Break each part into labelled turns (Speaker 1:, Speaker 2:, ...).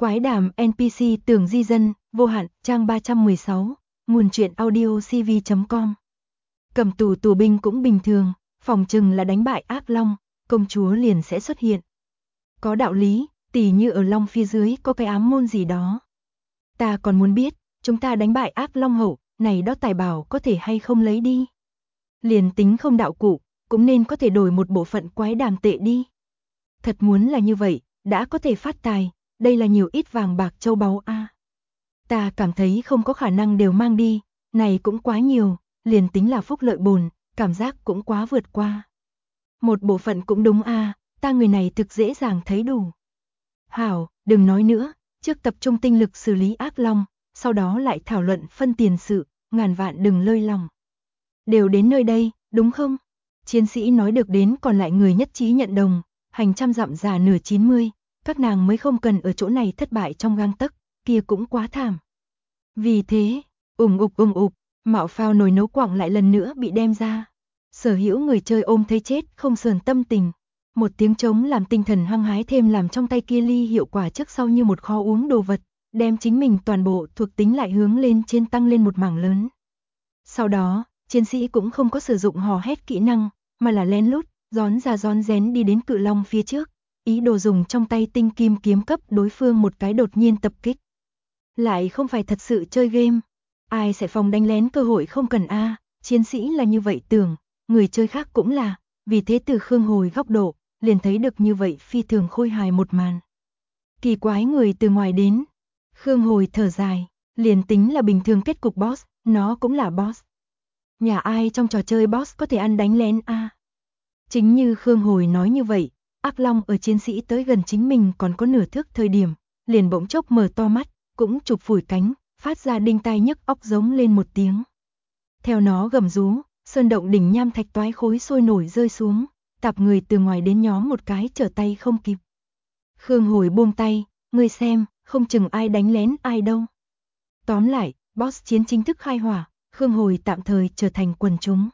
Speaker 1: Quái đàm NPC tưởng di dân, vô hạn, trang 316, nguồn truyện audio cv.com. Cầm tù tù binh cũng bình thường, phòng chừng là đánh bại ác long, công chúa liền sẽ xuất hiện. Có đạo lý, tỉ như ở long phía dưới có cái ám môn gì đó. Ta còn muốn biết, chúng ta đánh bại ác long hậu, này đó tài bảo có thể hay không lấy đi. Liền tính không đạo cụ, cũng nên có thể đổi một bộ phận quái đàm tệ đi. Thật muốn là như vậy, đã có thể phát tài, đây là nhiều ít vàng bạc châu báu a. Ta cảm thấy không có khả năng đều mang đi, này cũng quá nhiều, liền tính là phúc lợi bồn, cảm giác cũng quá vượt qua. Một bộ phận cũng đúng a, ta người này thực dễ dàng thấy đủ. Hảo, đừng nói nữa, trước tập trung tinh lực xử lý ác long, sau đó lại thảo luận phân tiền sự, ngàn vạn đừng lơi lòng. Đều đến nơi đây, đúng không? Chiến sĩ nói được đến còn lại người nhất trí nhận đồng, hành trăm dặm già nửa 90, các nàng mới không cần ở chỗ này thất bại trong gang tấc, kia cũng quá thảm. Vì thế, ủng ục, mạo phao nồi nấu quặng lại lần nữa bị đem ra. Sở hữu người chơi ôm thấy chết không sờn tâm tình. Một tiếng trống làm tinh thần hăng hái thêm làm trong tay kia ly hiệu quả trước sau như một kho uống đồ vật, đem chính mình toàn bộ thuộc tính lại hướng lên trên tăng lên một mảng lớn. Sau đó, chiến sĩ cũng không có sử dụng hò hét kỹ năng, mà là lén lút, rón ra rón rén đi đến cự long phía trước, ý đồ dùng trong tay tinh kim kiếm cấp đối phương một cái đột nhiên tập kích. Lại không phải thật sự chơi game, ai sẽ phòng đánh lén cơ hội không cần a, chiến sĩ là như vậy tưởng, người chơi khác cũng là, vì thế từ Khương Hồi góc độ, liền thấy được như vậy phi thường khôi hài một màn. Kỳ quái người từ ngoài đến, Khương Hồi thở dài, liền tính là bình thường kết cục boss, nó cũng là boss. Nhà ai trong trò chơi boss có thể ăn đánh lén a? Chính như Khương Hồi nói như vậy, ác long ở chiến sĩ tới gần chính mình còn có nửa thước thời điểm, liền bỗng chốc mở to mắt, cũng chụp phủi cánh, phát ra đinh tai nhức óc giống lên một tiếng. Theo nó gầm rú, sơn động đỉnh nham thạch toái khối sôi nổi rơi xuống, tạp người từ ngoài đến nhóm một cái trở tay không kịp. Khương Hồi buông tay, ngươi xem, không chừng ai đánh lén ai đâu. Tóm lại, boss chiến chính thức khai hỏa, Khương Hồi tạm thời trở thành quần chúng.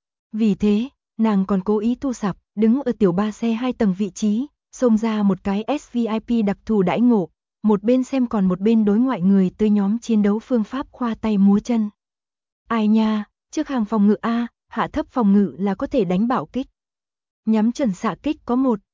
Speaker 1: Vì thế, nàng còn cố ý thu sạp, đứng ở tiểu ba xe 2 tầng vị trí, xông ra một cái SVIP đặc thù đãi ngộ, một bên xem còn một bên đối ngoại người tới nhóm chiến đấu phương pháp khoa tay múa chân. Ai nha, trước hàng phòng ngự A, hạ thấp phòng ngự là có thể đánh bạo kích. Nhắm chuẩn xạ kích có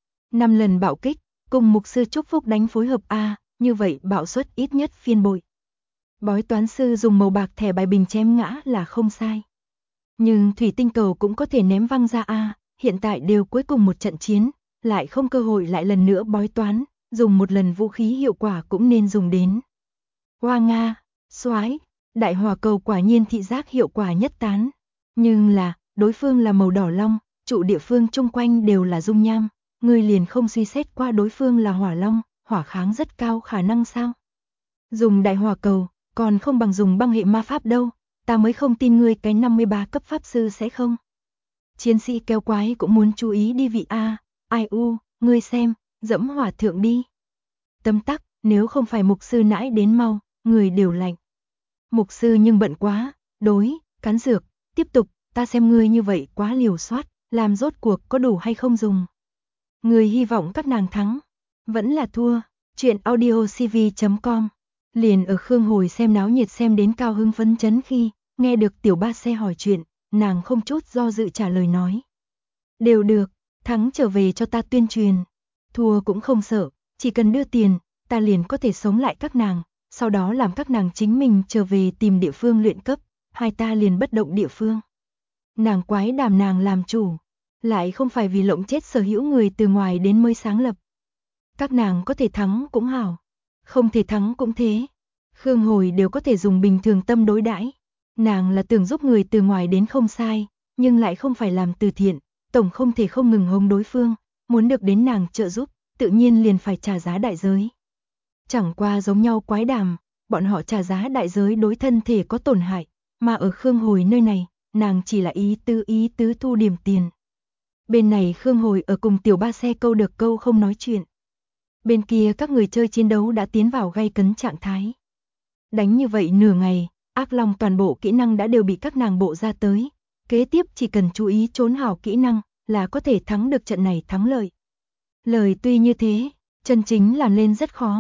Speaker 1: 5 lần bạo kích, cùng mục sư chúc phúc đánh phối hợp A, như vậy bạo suất ít nhất phiên bội. Bói toán sư dùng màu bạc thẻ bài bình chém ngã là không sai. Nhưng thủy tinh cầu cũng có thể ném văng ra A, hiện tại đều cuối cùng một trận chiến, lại không cơ hội lại lần nữa bói toán, dùng một lần vũ khí hiệu quả cũng nên dùng đến. Hoa Nga, soái, đại hỏa cầu quả nhiên thị giác hiệu quả nhất tán. Nhưng là, đối phương là màu đỏ long, trụ địa phương chung quanh đều là dung nham, người liền không suy xét qua đối phương là hỏa long, hỏa kháng rất cao khả năng sao? Dùng đại hỏa cầu, còn không bằng dùng băng hệ ma pháp đâu, ta mới không tin ngươi cái 53 cấp pháp sư sẽ không. Chiến sĩ kéo quái cũng muốn chú ý đi vị A, ai u, ngươi xem, dẫm hỏa thượng đi. Tấm tắc, nếu không phải mục sư nãi đến mau, người đều lạnh. Mục sư nhưng bận quá, đối, cắn dược, tiếp tục, ta xem ngươi như vậy quá liều soát, làm rốt cuộc có đủ hay không dùng. Người hy vọng các nàng thắng, vẫn là thua, chuyện audio cv.com. Liền ở Khương Hồi xem náo nhiệt xem đến cao hưng phấn chấn khi, nghe được tiểu ba xe hỏi chuyện, nàng không chút do dự trả lời nói. Đều được, thắng trở về cho ta tuyên truyền, thua cũng không sợ, chỉ cần đưa tiền, ta liền có thể sống lại các nàng, sau đó làm các nàng chính mình trở về tìm địa phương luyện cấp, hai ta liền bất động địa phương. Nàng quái đàm nàng làm chủ, lại không phải vì lộng chết sở hữu người từ ngoài đến mới sáng lập. Các nàng có thể thắng cũng hảo, không thể thắng cũng thế. Khương Hồi đều có thể dùng bình thường tâm đối đãi. Nàng là tưởng giúp người từ ngoài đến không sai, nhưng lại không phải làm từ thiện, tổng không thể không ngừng hống đối phương, muốn được đến nàng trợ giúp, tự nhiên liền phải trả giá đại giới. Chẳng qua giống nhau quái đàm, bọn họ trả giá đại giới đối thân thể có tổn hại, mà ở Khương Hồi nơi này, nàng chỉ là ý tứ thu điểm tiền. Bên này Khương Hồi ở cùng tiểu ba xe câu được câu không nói chuyện. Bên kia các người chơi chiến đấu đã tiến vào gay cấn trạng thái. Đánh như vậy nửa ngày, ác long toàn bộ kỹ năng đã đều bị các nàng bộ ra tới. Kế tiếp chỉ cần chú ý trốn hảo kỹ năng là có thể thắng được trận này thắng lợi. Lời tuy như thế, chân chính làm lên rất khó.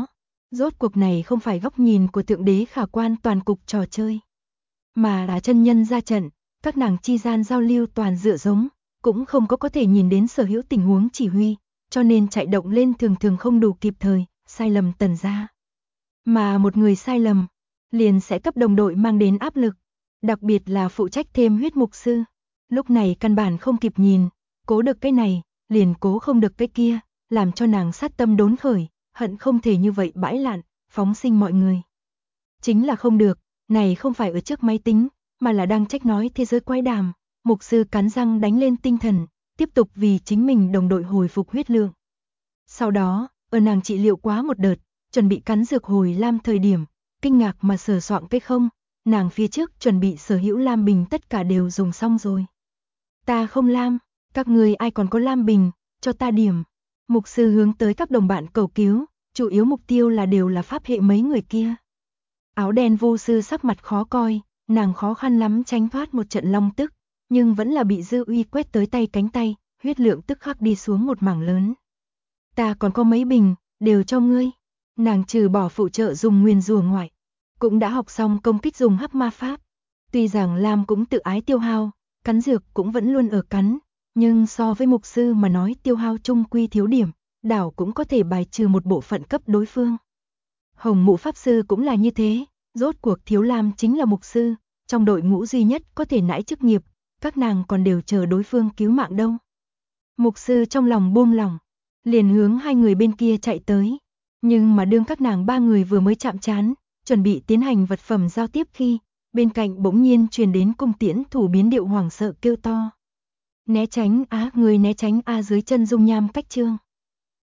Speaker 1: Rốt cuộc này không phải góc nhìn của thượng đế khả quan toàn cục trò chơi, mà là chân nhân ra trận, các nàng chi gian giao lưu toàn dựa giống, cũng không có thể nhìn đến sở hữu tình huống chỉ huy, cho nên chạy động lên thường thường không đủ kịp thời, sai lầm tần ra. Mà một người sai lầm, liền sẽ cấp đồng đội mang đến áp lực, đặc biệt là phụ trách thêm huyết mục sư. Lúc này căn bản không kịp nhìn, cố được cái này, liền cố không được cái kia, làm cho nàng sát tâm đốn khởi, hận không thể như vậy bãi lạn, phóng sinh mọi người. Chính là không được, này không phải ở trước máy tính, mà là đang trách nói thế giới quái đàm, mục sư cắn răng đánh lên tinh thần, tiếp tục vì chính mình đồng đội hồi phục huyết lượng. Sau đó, ở nàng trị liệu quá một đợt, chuẩn bị cắn dược hồi lam thời điểm, kinh ngạc mà sờ soạng cái không, nàng phía trước chuẩn bị sở hữu lam bình tất cả đều dùng xong rồi. Ta không lam, các người ai còn có lam bình, cho ta điểm. Mục sư hướng tới các đồng bạn cầu cứu, chủ yếu mục tiêu là đều là pháp hệ mấy người kia. Áo đen vô sư sắc mặt khó coi, nàng khó khăn lắm tránh thoát một trận long tức, nhưng vẫn là bị dư uy quét tới tay cánh tay, huyết lượng tức khắc đi xuống một mảng lớn. Ta còn có mấy bình, đều cho ngươi. Nàng trừ bỏ phụ trợ dùng nguyên rùa ngoại, cũng đã học xong công kích dùng hắc ma pháp. Tuy rằng Lam cũng tự ái tiêu hao, cắn dược cũng vẫn luôn ở cắn, nhưng so với mục sư mà nói tiêu hao chung quy thiếu điểm, đảo cũng có thể bài trừ một bộ phận cấp đối phương. Hồng mũ pháp sư cũng là như thế, rốt cuộc thiếu Lam chính là mục sư, trong đội ngũ duy nhất có thể nãi chức nghiệp, các nàng còn đều chờ đối phương cứu mạng đâu. Mục sư trong lòng buông lỏng, liền hướng hai người bên kia chạy tới, nhưng mà đương các nàng ba người vừa mới chạm trán, chuẩn bị tiến hành vật phẩm giao tiếp khi, bên cạnh bỗng nhiên truyền đến cung tiễn thủ biến điệu hoảng sợ kêu to. Né tránh á, người né tránh a, dưới chân dung nham cách trương.